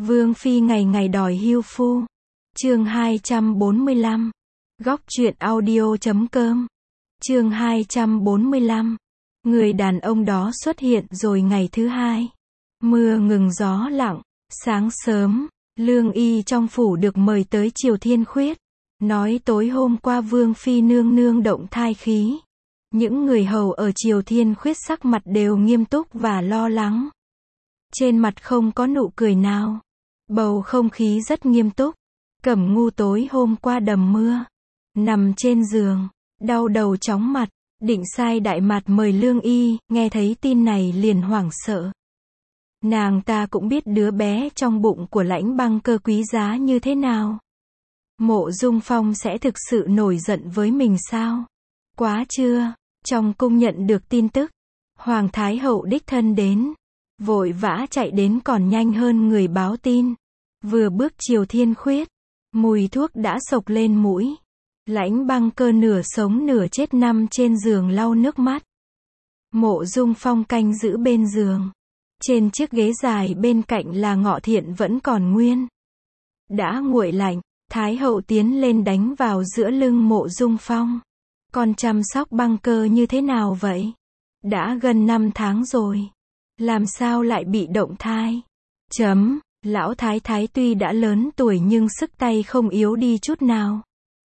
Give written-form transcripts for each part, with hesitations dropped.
Vương phi ngày ngày đòi hưu phu. Chương 245. Góc truyện audio.com. Chương 245. Người đàn ông đó xuất hiện rồi ngày thứ hai. Mưa ngừng gió lặng, sáng sớm, Lương Y trong phủ được mời tới Triều Thiên Khuyết, nói tối hôm qua Vương phi nương nương động thai khí. Những người hầu ở Triều Thiên Khuyết sắc mặt đều nghiêm túc và lo lắng. Trên mặt không có nụ cười nào. Bầu không khí rất nghiêm túc. Cẩm Ngu tối hôm qua đầm mưa, nằm trên giường, đau đầu chóng mặt, định sai Đại Mạt mời Lương Y, nghe thấy tin này liền hoảng sợ. Nàng ta cũng biết đứa bé trong bụng của Lãnh Băng Cơ quý giá như thế nào. Mộ Dung Phong sẽ thực sự nổi giận với mình sao? Quá chưa? Trong cung nhận được tin tức, Hoàng Thái Hậu đích thân đến, vội vã chạy đến còn nhanh hơn người báo tin. Vừa bước Triều Thiên Khuyết, mùi thuốc đã xộc lên mũi. Lãnh Băng Cơ nửa sống nửa chết nằm trên giường lau nước mắt. Mộ Dung Phong canh giữ bên giường. Trên chiếc ghế dài bên cạnh là ngọ thiện vẫn còn nguyên. Đã nguội lạnh, Thái Hậu tiến lên đánh vào giữa lưng Mộ Dung Phong. Con chăm sóc Băng Cơ như thế nào vậy? Đã gần 5 tháng rồi. Làm sao lại bị động thai? Lão Thái Thái tuy đã lớn tuổi nhưng sức tay không yếu đi chút nào.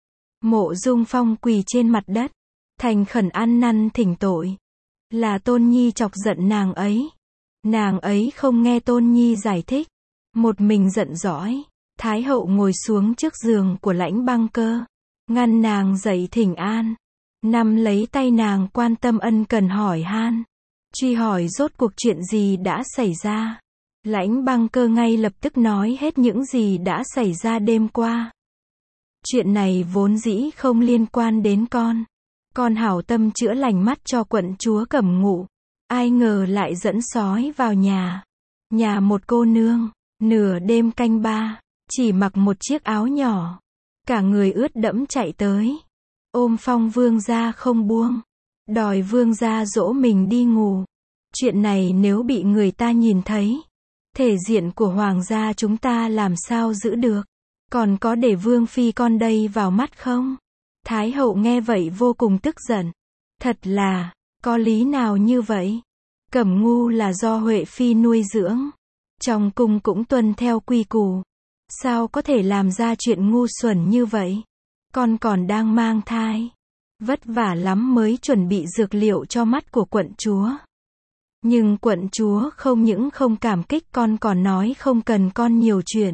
Mộ Dung Phong quỳ trên mặt đất, thành khẩn ăn năn thỉnh tội. Là Tôn Nhi chọc giận nàng ấy. Nàng ấy không nghe Tôn Nhi giải thích. Một mình giận dỗi. Thái Hậu ngồi xuống trước giường của Lãnh Băng Cơ, ngăn nàng dậy thỉnh an. Nắm lấy tay nàng quan tâm ân cần hỏi han. Truy hỏi rốt cuộc chuyện gì đã xảy ra. Lãnh Băng Cơ ngay lập tức nói hết những gì đã xảy ra đêm qua. Chuyện này vốn dĩ không liên quan đến con. Con hảo tâm chữa lành mắt cho quận chúa Cẩm Ngụ. Ai ngờ lại dẫn sói vào nhà. Nhà một cô nương, nửa đêm canh ba, chỉ mặc một chiếc áo nhỏ. Cả người ướt đẫm chạy tới. Ôm Phong vương gia không buông. Đòi vương gia dỗ mình đi ngủ. Chuyện này nếu bị người ta nhìn thấy, thể diện của hoàng gia chúng ta làm sao giữ được? Còn có để vương phi con đây vào mắt không? Thái Hậu nghe vậy vô cùng tức giận. Thật là, có lý nào như vậy? Cẩm Ngu là do Huệ phi nuôi dưỡng. Trong cung cũng tuân theo quy củ. Sao có thể làm ra chuyện ngu xuẩn như vậy? Con còn đang mang thai. Vất vả lắm mới chuẩn bị dược liệu cho mắt của quận chúa. Nhưng quận chúa không những không cảm kích con còn nói không cần con nhiều chuyện.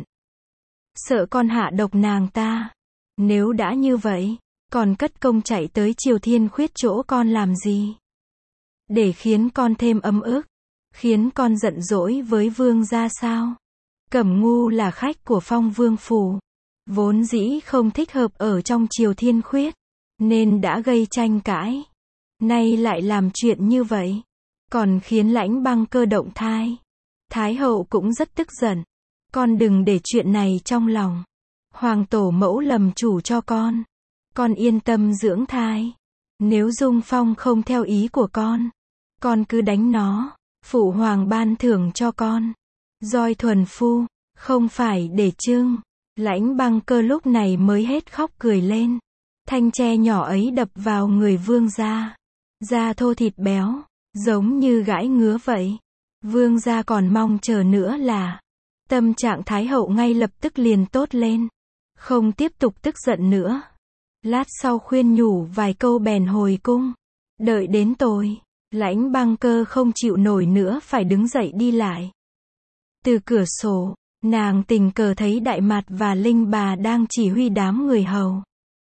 Sợ con hạ độc nàng ta. Nếu đã như vậy, còn cất công chạy tới Triều Thiên Khuyết chỗ con làm gì? Để khiến con thêm ấm ức, khiến con giận dỗi với vương gia sao? Cẩm Ngu là khách của Phong vương phủ, vốn dĩ không thích hợp ở trong Triều Thiên Khuyết, nên đã gây tranh cãi. Nay lại làm chuyện như vậy, còn khiến Lãnh Băng Cơ động thai. Thái Hậu cũng rất tức giận. Con đừng để chuyện này trong lòng. Hoàng tổ mẫu lầm chủ cho con. Con yên tâm dưỡng thai. Nếu Dung Phong không theo ý của con cứ đánh nó. Phụ hoàng ban thưởng cho con roi thuần phu, không phải để trưng. Lãnh Băng Cơ lúc này mới hết khóc cười lên. Thanh tre nhỏ ấy đập vào người vương gia. Da thô thịt béo, giống như gãi ngứa vậy. Vương gia còn mong chờ nữa là. Tâm trạng Thái Hậu ngay lập tức liền tốt lên. Không tiếp tục tức giận nữa. Lát sau khuyên nhủ vài câu bèn hồi cung. Đợi đến tối, Lãnh Băng Cơ không chịu nổi nữa phải đứng dậy đi lại. Từ cửa sổ, nàng tình cờ thấy Đại Mạt và Linh bà đang chỉ huy đám người hầu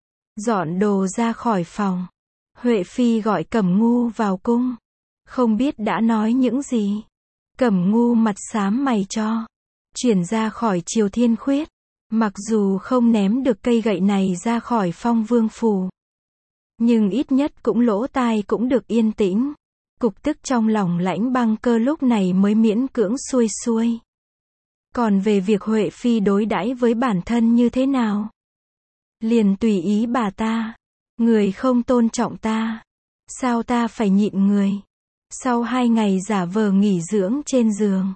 dọn đồ ra khỏi phòng. Huệ phi gọi Cẩm Ngu vào cung. Không biết đã nói những gì. Cẩm Ngu mặt xám mày cho. Chuyển ra khỏi Triều Thiên Khuyết. Mặc dù không ném được cây gậy này ra khỏi Phong vương phủ, nhưng ít nhất cũng lỗ tai cũng được yên tĩnh. Cục tức trong lòng Lãnh Băng Cơ lúc này mới miễn cưỡng xuôi xuôi. Còn về việc Huệ phi đối đãi với bản thân như thế nào, liền tùy ý bà ta. Người không tôn trọng ta, sao ta phải nhịn người? Sau 2 ngày giả vờ nghỉ dưỡng trên giường,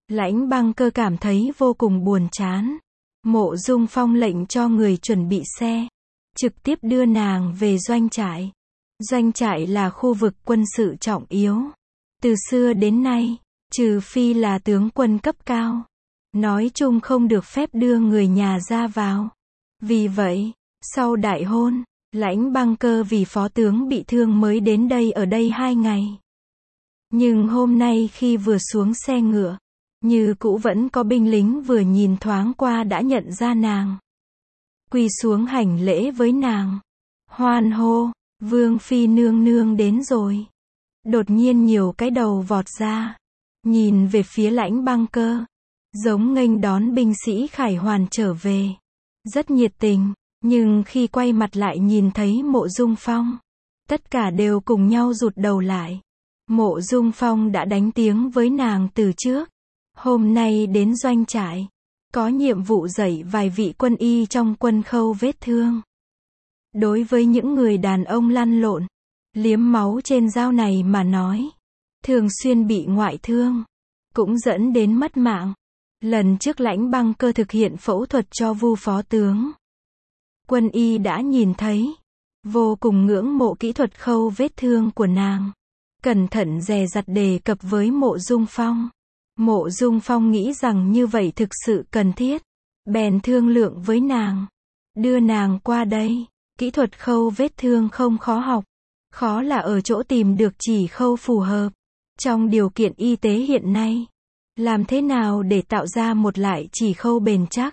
Lãnh Băng Cơ cảm thấy vô cùng buồn chán. Mộ Dung Phong lệnh cho người chuẩn bị xe, trực tiếp đưa nàng về doanh trại. Doanh trại là khu vực quân sự trọng yếu. Từ xưa đến nay, trừ phi là tướng quân cấp cao, nói chung không được phép đưa người nhà ra vào. Vì vậy, sau đại hôn, Lãnh Băng Cơ vì phó tướng bị thương mới đến đây ở đây 2 ngày. Nhưng hôm nay khi vừa xuống xe ngựa, như cũ vẫn có binh lính vừa nhìn thoáng qua đã nhận ra nàng. Quỳ xuống hành lễ với nàng. Hoan hô, Vương Phi nương nương đến rồi. Đột nhiên nhiều cái đầu vọt ra, nhìn về phía Lãnh Băng Cơ, giống nghênh đón binh sĩ khải hoàn trở về. Rất nhiệt tình, nhưng khi quay mặt lại nhìn thấy Mộ Dung Phong, tất cả đều cùng nhau rụt đầu lại. Mộ Dung Phong đã đánh tiếng với nàng từ trước. Hôm nay đến doanh trại, có nhiệm vụ dạy vài vị quân y trong quân khâu vết thương. Đối với những người đàn ông lăn lộn, liếm máu trên dao này mà nói, thường xuyên bị ngoại thương, cũng dẫn đến mất mạng. Lần trước Lãnh Băng Cơ thực hiện phẫu thuật cho Vu phó tướng, quân y đã nhìn thấy, vô cùng ngưỡng mộ kỹ thuật khâu vết thương của nàng. Cẩn thận dè dặt đề cập với Mộ Dung Phong. Mộ Dung Phong nghĩ rằng như vậy thực sự cần thiết, bèn thương lượng với nàng, đưa nàng qua đây. Kỹ thuật khâu vết thương không khó học, khó là ở chỗ tìm được chỉ khâu phù hợp. Trong điều kiện y tế hiện nay, làm thế nào để tạo ra một lại chỉ khâu bền chắc,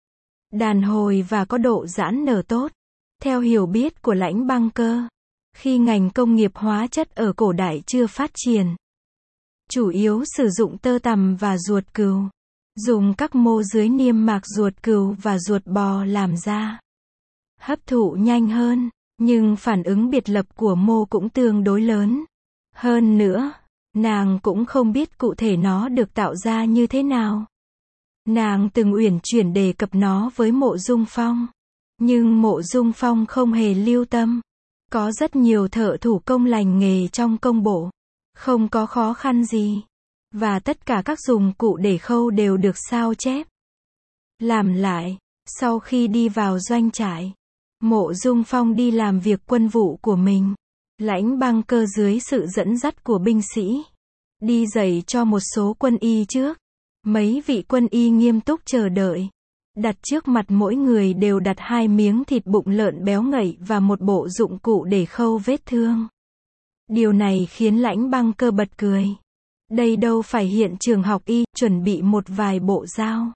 đàn hồi và có độ giãn nở tốt? Theo hiểu biết của Lãnh Băng Cơ, khi ngành công nghiệp hóa chất ở cổ đại chưa phát triển, chủ yếu sử dụng tơ tằm và ruột cừu, dùng các mô dưới niêm mạc ruột cừu và ruột bò làm ra. Hấp thụ nhanh hơn, nhưng phản ứng biệt lập của mô cũng tương đối lớn. Hơn nữa, nàng cũng không biết cụ thể nó được tạo ra như thế nào. Nàng từng uyển chuyển đề cập nó với Mộ Dung Phong, nhưng Mộ Dung Phong không hề lưu tâm. Có rất nhiều thợ thủ công lành nghề trong công bộ, không có khó khăn gì, và tất cả các dụng cụ để khâu đều được sao chép, làm lại. Sau khi đi vào doanh trại, Mộ Dung Phong đi làm việc quân vụ của mình. Lãnh Băng Cơ dưới sự dẫn dắt của binh sĩ, đi dạy cho một số quân y trước. Mấy vị quân y nghiêm túc chờ đợi. Đặt trước mặt mỗi người đều đặt 2 miếng thịt bụng lợn béo ngậy và một bộ dụng cụ để khâu vết thương. Điều này khiến Lãnh Băng Cơ bật cười. Đây đâu phải hiện trường học y, chuẩn bị một vài bộ dao.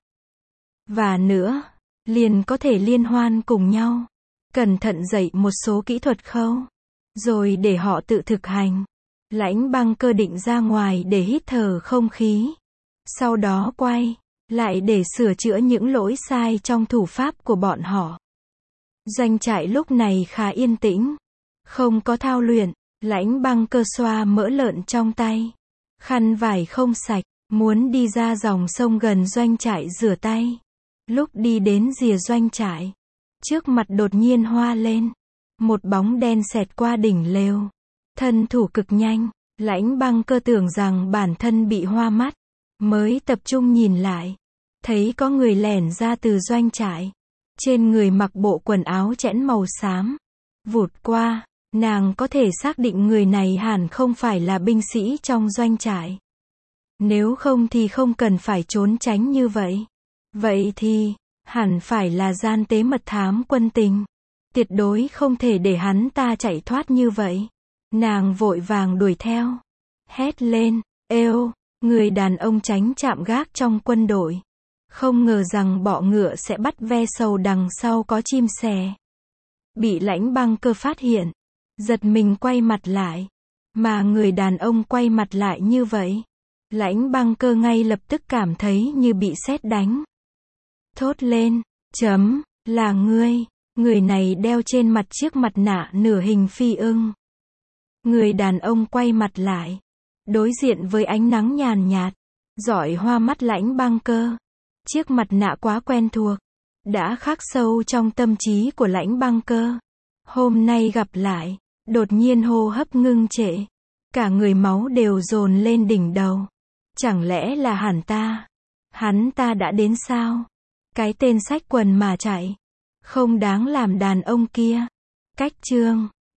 Và nữa, liền có thể liên hoan cùng nhau. Cẩn thận dạy một số kỹ thuật khâu, rồi để họ tự thực hành. Lãnh Băng Cơ định ra ngoài để hít thở không khí. Sau đó quay lại để sửa chữa những lỗi sai trong thủ pháp của bọn họ. Doanh trại lúc này khá yên tĩnh, không có thao luyện. Lãnh Băng Cơ xoa mỡ lợn trong tay, khăn vải không sạch, muốn đi ra dòng sông gần doanh trại rửa tay. Lúc đi đến rìa doanh trại, trước mặt đột nhiên hoa lên, một bóng đen xẹt qua đỉnh lều. Thân thủ cực nhanh, Lãnh Băng Cơ tưởng rằng bản thân bị hoa mắt, mới tập trung nhìn lại, thấy có người lẻn ra từ doanh trại. Trên người mặc bộ quần áo chẽn màu xám. Vụt qua, nàng có thể xác định người này hẳn không phải là binh sĩ trong doanh trại. Nếu không thì không cần phải trốn tránh như vậy. Vậy thì, hẳn phải là gian tế mật thám quân tình. Tuyệt đối không thể để hắn ta chạy thoát như vậy. Nàng vội vàng đuổi theo. Hét lên, êu, người đàn ông tránh chạm gác trong quân đội. Không ngờ rằng bọ ngựa sẽ bắt ve sầu đằng sau có chim sẻ. Bị Lãnh Băng Cơ phát hiện, giật mình quay mặt lại. Mà người đàn ông quay mặt lại như vậy, Lãnh Băng Cơ ngay lập tức cảm thấy như bị sét đánh. Thốt lên, là ngươi. Người này đeo trên mặt chiếc mặt nạ nửa hình phi ưng. Người đàn ông quay mặt lại, đối diện với ánh nắng nhàn nhạt, rọi hoa mắt Lãnh Băng Cơ. Chiếc mặt nạ quá quen thuộc, đã khắc sâu trong tâm trí của Lãnh Băng Cơ. Hôm nay gặp lại, đột nhiên hô hấp ngưng trệ, cả người máu đều dồn lên đỉnh đầu. Chẳng lẽ là hắn ta đã đến sao? Cái tên xách quần mà chạy. Không đáng làm đàn ông kia. Cách chương